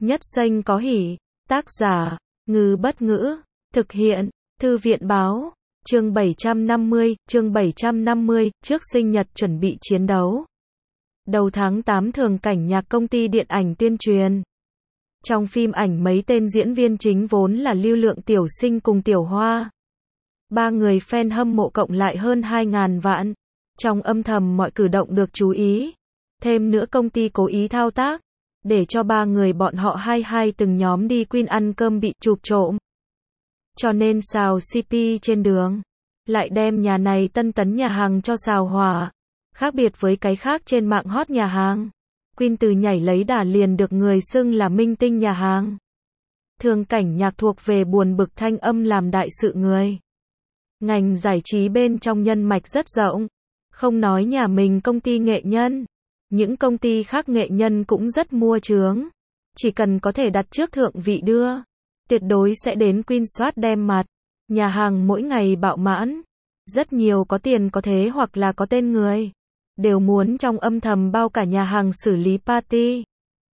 Nhất Xanh có hỉ. Tác giả, Ngư Bất Ngữ. Thực hiện, Thư viện Báo. Chương 750, trước sinh nhật chuẩn bị chiến đấu. Đầu tháng 8 thường cảnh nhạc công ty điện ảnh tuyên truyền. Trong phim ảnh mấy tên diễn viên chính vốn là Lưu Lượng Tiểu Sinh cùng Tiểu Hoa. Ba người fan hâm mộ cộng lại hơn 2.000 vạn. Trong âm thầm mọi cử động được chú ý. Thêm nữa công ty cố ý thao tác, để cho ba người bọn họ hai từng nhóm đi Queen ăn cơm bị chụp trộm. Cho nên xào CP trên đường. Lại đem nhà này tân tấn nhà hàng cho xào hỏa. Khác biệt với cái khác trên mạng hot nhà hàng. Queen từ nhảy lấy đà liền được người xưng là minh tinh nhà hàng. Thường cảnh nhạc thuộc về buồn bực thanh âm làm đại sự người. Ngành giải trí bên trong nhân mạch rất rộng. Không nói nhà mình công ty nghệ nhân. Những công ty khác nghệ nhân cũng rất mua chướng. Chỉ cần có thể đặt trước thượng vị đưa. Tuyệt đối sẽ đến Queen soát đem mặt. Nhà hàng mỗi ngày bạo mãn. Rất nhiều có tiền có thế hoặc là có tên người. Đều muốn trong âm thầm bao cả nhà hàng xử lý party.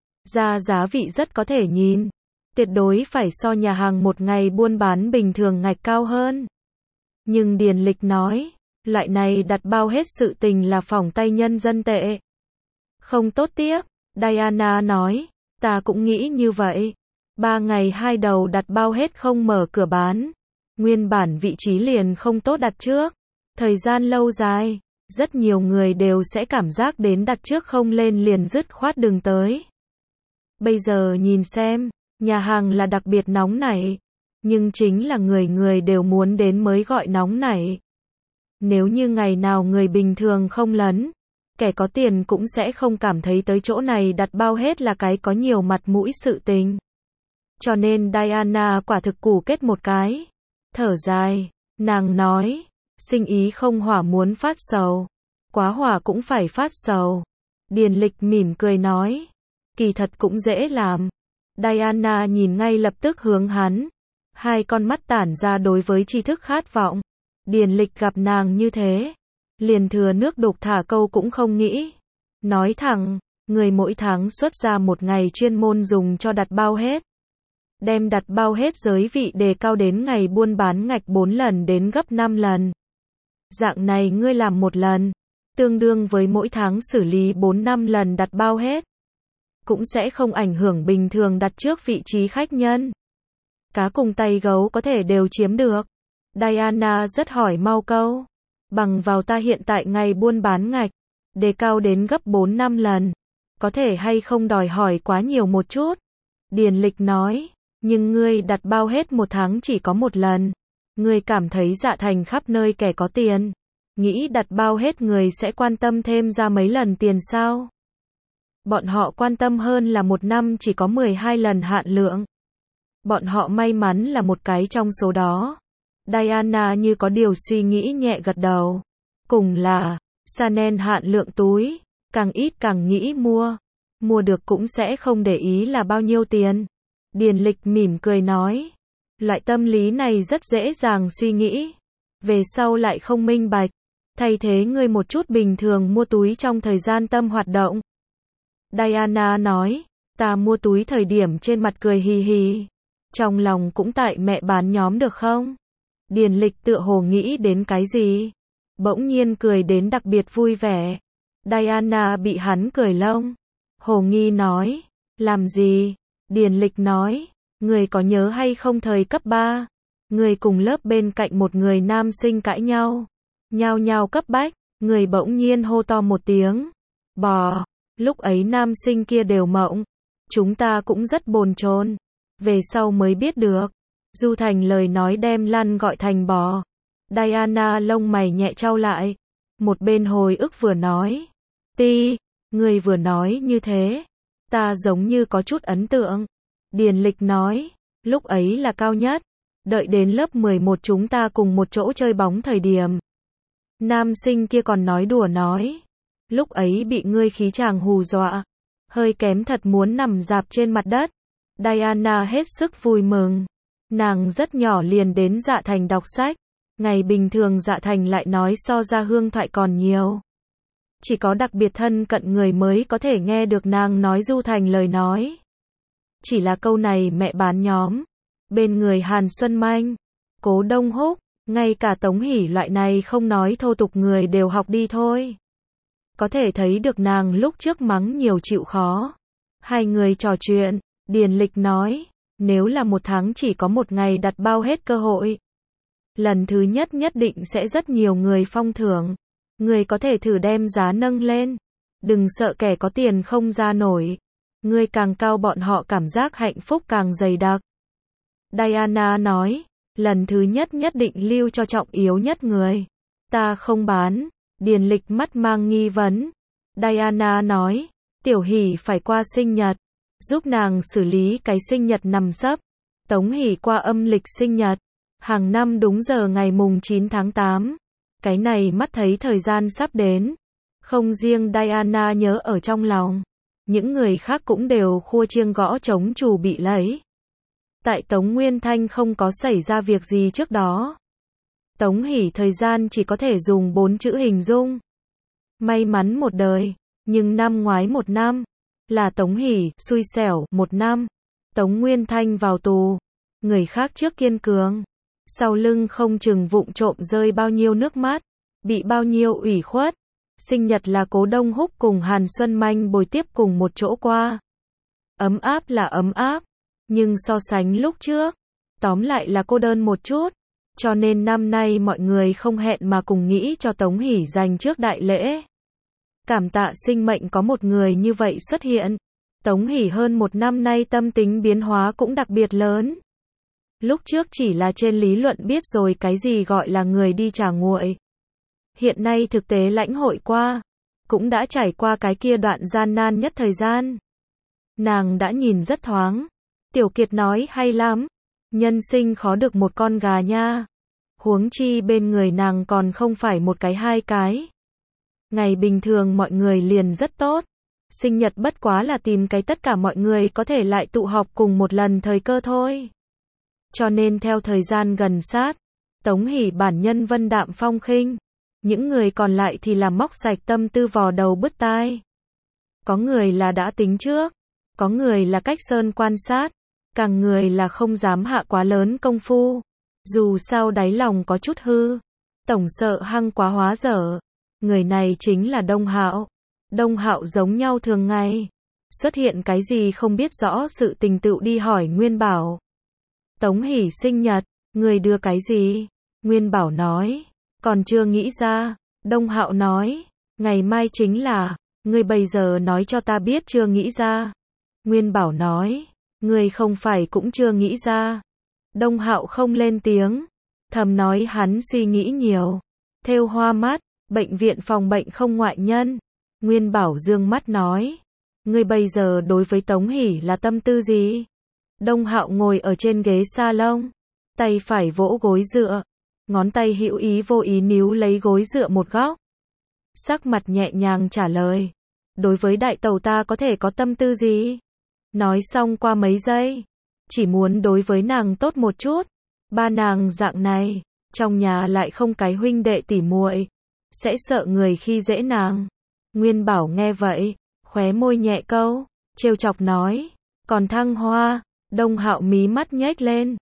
Giá vị rất có thể nhìn. Tuyệt đối phải so nhà hàng một ngày buôn bán bình thường ngạch cao hơn. Nhưng Điền Lịch nói, loại này đặt bao hết sự tình là phỏng tay nhân dân tệ. Không tốt tiếp. Diana nói, ta cũng nghĩ như vậy. 3 ngày 2 đầu đặt bao hết không mở cửa bán. Nguyên bản vị trí liền không tốt đặt trước. Thời gian lâu dài, rất nhiều người đều sẽ cảm giác đến đặt trước không lên liền dứt khoát đừng tới. Bây giờ nhìn xem, nhà hàng là đặc biệt nóng nảy. Nhưng chính là người đều muốn đến mới gọi nóng nảy. Nếu như ngày nào người bình thường không lấn, kẻ có tiền cũng sẽ không cảm thấy tới chỗ này đặt bao hết là cái có nhiều mặt mũi sự tình. Cho nên Diana quả thực củ kết một cái. Thở dài, nàng nói, sinh ý không hỏa muốn phát sầu. Quá hỏa cũng phải phát sầu. Điền Lịch mỉm cười nói, kỳ thật cũng dễ làm. Diana nhìn ngay lập tức hướng hắn. Hai con mắt tản ra đối với tri thức khát vọng. Điền Lịch gặp nàng như thế. Liền thừa nước đục thả câu cũng không nghĩ. Nói thẳng, người mỗi tháng xuất ra một ngày chuyên môn dùng cho đặt bao hết. Đem đặt bao hết giới vị đề cao đến ngày buôn bán ngạch 4 lần đến gấp 5 lần. Dạng này ngươi làm một lần, tương đương với mỗi tháng xử lý 4-5 lần đặt bao hết. Cũng sẽ không ảnh hưởng bình thường đặt trước vị trí khách nhân. Cá cùng tay gấu có thể đều chiếm được. Diana rất hỏi mau câu. Bằng vào ta hiện tại ngày buôn bán ngạch, đề cao đến gấp 4-5 lần. Có thể hay không đòi hỏi quá nhiều một chút? Điền Lịch nói, nhưng ngươi đặt bao hết một tháng chỉ có một lần. Ngươi cảm thấy Dạ Thành khắp nơi kẻ có tiền. Nghĩ đặt bao hết người sẽ quan tâm thêm ra mấy lần tiền sao? Bọn họ quan tâm hơn là một năm chỉ có 12 lần hạn lượng. Bọn họ may mắn là một cái trong số đó. Diana như có điều suy nghĩ nhẹ gật đầu. Cùng là, Chanel hạn lượng túi, càng ít càng nghĩ mua. Mua được cũng sẽ không để ý là bao nhiêu tiền. Điền Lịch mỉm cười nói. Loại tâm lý này rất dễ dàng suy nghĩ. Về sau lại không minh bạch. Thay thế ngươi một chút bình thường mua túi trong thời gian tâm hoạt động. Diana nói, ta mua túi thời điểm trên mặt cười hì hì. Trong lòng cũng tại mẹ bán nhóm được không? Điền Lịch tựa hồ nghĩ đến cái gì? Bỗng nhiên cười đến đặc biệt vui vẻ. Diana bị hắn cười lông. Hồ nghi nói, làm gì? Điền Lịch nói, người có nhớ hay không thời cấp 3? Người cùng lớp bên cạnh một người nam sinh cãi nhau. Nhao nhao cấp bách, người bỗng nhiên hô to một tiếng. Bò, lúc ấy nam sinh kia đều mộng. Chúng ta cũng rất bồn chồn. Về sau mới biết được. Du Thành lời nói đem Lan gọi thành bò. Diana lông mày nhẹ trao lại. Một bên hồi ức vừa nói. Ti, người vừa nói như thế. Ta giống như có chút ấn tượng. Điền Lịch nói. Lúc ấy là cao nhất. Đợi đến lớp 11 chúng ta cùng một chỗ chơi bóng thời điểm. Nam sinh kia còn nói đùa nói. Lúc ấy bị ngươi khí chàng hù dọa. Hơi kém thật muốn nằm rạp trên mặt đất. Diana hết sức vui mừng. Nàng rất nhỏ liền đến Dạ Thành đọc sách. Ngày bình thường Dạ Thành lại nói so ra hương thoại còn nhiều. Chỉ có đặc biệt thân cận người mới có thể nghe được nàng nói Du Thành lời nói. Chỉ là câu này mẹ bán nhóm. Bên người Hàn Xuân Manh, Cố Đông Húc, ngay cả Tống Hỷ loại này không nói thô tục người đều học đi thôi. Có thể thấy được nàng lúc trước mắng nhiều chịu khó. Hai người trò chuyện, Điền Lịch nói, nếu là một tháng chỉ có một ngày đặt bao hết cơ hội. Lần thứ nhất nhất định sẽ rất nhiều người phong thưởng. Người có thể thử đem giá nâng lên. Đừng sợ kẻ có tiền không ra nổi. Người càng cao bọn họ cảm giác hạnh phúc càng dày đặc. Diana nói, lần thứ nhất nhất định lưu cho trọng yếu nhất người. Ta không bán. Điền Lịch mắt mang nghi vấn. Diana nói, Tiểu Hỷ phải qua sinh nhật. Giúp nàng xử lý cái sinh nhật nằm sấp. Tống Hỷ qua âm lịch sinh nhật. Hàng năm đúng giờ ngày mùng 9 tháng 8. Cái này mắt thấy thời gian sắp đến. Không riêng Diana nhớ ở trong lòng. Những người khác cũng đều khua chiêng gõ trống chuẩn bị lấy. Tại Tống Nguyên Thanh không có xảy ra việc gì trước đó. Tống Hỷ thời gian chỉ có thể dùng 4 chữ hình dung. May mắn một đời, nhưng năm ngoái 1 năm. Là Tống Hỷ, xui xẻo, 1 năm. Tống Nguyên Thanh vào tù. Người khác trước kiên cường. Sau lưng không chừng vụng trộm rơi bao nhiêu nước mắt. Bị bao nhiêu ủy khuất. Sinh nhật là Cố Đông Húc cùng Hàn Xuân Manh bồi tiếp cùng một chỗ qua. Ấm áp là ấm áp. Nhưng so sánh lúc trước, tóm lại là cô đơn một chút. Cho nên năm nay mọi người không hẹn mà cùng nghĩ cho Tống Hỷ dành trước đại lễ. Cảm tạ sinh mệnh có một người như vậy xuất hiện. Tống Hỷ hơn 1 năm nay tâm tính biến hóa cũng đặc biệt lớn. Lúc trước chỉ là trên lý luận biết rồi cái gì gọi là người đi trả nguội. Hiện nay thực tế lãnh hội qua, cũng đã trải qua cái kia đoạn gian nan nhất thời gian. Nàng đã nhìn rất thoáng. Tiểu Kiệt nói hay lắm. Nhân sinh khó được một con gà nha. Huống chi bên người nàng còn không phải một cái hai cái. Ngày bình thường mọi người liền rất tốt. Sinh nhật bất quá là tìm cái tất cả mọi người có thể lại tụ họp cùng một lần thời cơ thôi. Cho nên theo thời gian gần sát, Tống Hỷ bản nhân vân đạm phong khinh. Những người còn lại thì là móc sạch tâm tư vò đầu bứt tai. Có người là đã tính trước. Có người là cách sơn quan sát. Càng người là không dám hạ quá lớn công phu. Dù sao đáy lòng có chút hư. Tổng sợ hăng quá hóa dở. Người này chính là Đông Hạo. Đông Hạo giống nhau thường ngày. Xuất hiện cái gì không biết rõ sự tình tựu đi hỏi Nguyên Bảo. Tống Hỷ sinh nhật, người đưa cái gì? Nguyên Bảo nói, còn chưa nghĩ ra. Đông Hạo nói, ngày mai chính là, người bây giờ nói cho ta biết chưa nghĩ ra. Nguyên Bảo nói, người không phải cũng chưa nghĩ ra. Đông Hạo không lên tiếng, thầm nói hắn suy nghĩ nhiều. Thêu hoa mắt, bệnh viện phòng bệnh không ngoại nhân. Nguyên Bảo dương mắt nói, người bây giờ đối với Tống Hỷ là tâm tư gì? Đông Hạo ngồi ở trên ghế salon, tay phải vỗ gối dựa, ngón tay hữu ý vô ý níu lấy gối dựa một góc. Sắc mặt nhẹ nhàng trả lời, đối với đại tẩu ta có thể có tâm tư gì? Nói xong qua mấy giây, chỉ muốn đối với nàng tốt một chút. Ba nàng dạng này, trong nhà lại không cái huynh đệ tỉ muội, sẽ sợ người khi dễ nàng. Nguyên Bảo nghe vậy, khóe môi nhẹ câu, trêu chọc nói, còn Thăng Hoa. Đông Hạo mí mắt nhếch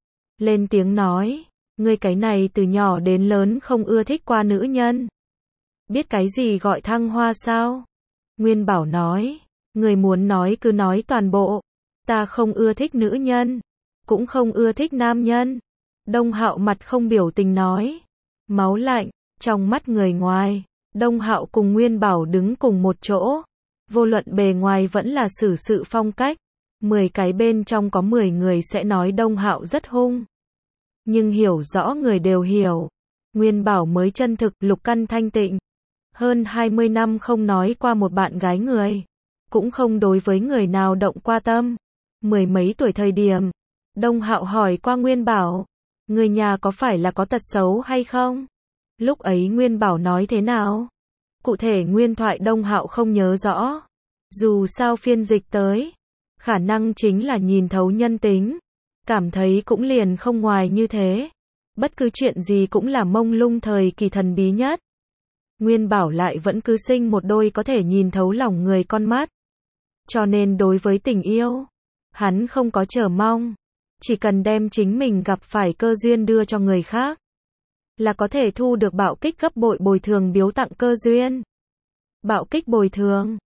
lên tiếng nói, ngươi cái này từ nhỏ đến lớn không ưa thích qua nữ nhân. Biết cái gì gọi Thăng Hoa sao? Nguyên Bảo nói, người muốn nói cứ nói toàn bộ. Ta không ưa thích nữ nhân, cũng không ưa thích nam nhân. Đông Hạo mặt không biểu tình nói, máu lạnh, trong mắt người ngoài. Đông Hạo cùng Nguyên Bảo đứng cùng một chỗ. Vô luận bề ngoài vẫn là xử sự phong cách. 10 cái bên trong có 10 người sẽ nói Đông Hạo rất hung. Nhưng hiểu rõ người đều hiểu. Nguyên Bảo mới chân thực, lục căn thanh tịnh. Hơn 20 năm không nói qua một bạn gái người. Cũng không đối với người nào động qua tâm. 10 mấy tuổi thời điểm. Đông Hạo hỏi qua Nguyên Bảo. Người nhà có phải là có tật xấu hay không? Lúc ấy Nguyên Bảo nói thế nào? Cụ thể nguyên thoại Đông Hạo không nhớ rõ. Dù sao phiên dịch tới. Khả năng chính là nhìn thấu nhân tính. Cảm thấy cũng liền không ngoài như thế. Bất cứ chuyện gì cũng là mông lung thời kỳ thần bí nhất. Nguyên Bảo lại vẫn cứ sinh một đôi có thể nhìn thấu lòng người con mắt. Cho nên đối với tình yêu, Hắn không có chờ mong. Chỉ cần đem chính mình gặp phải cơ duyên đưa cho người khác, là có thể thu được bạo kích gấp bội bồi thường biếu tặng cơ duyên. Bạo kích bồi thường.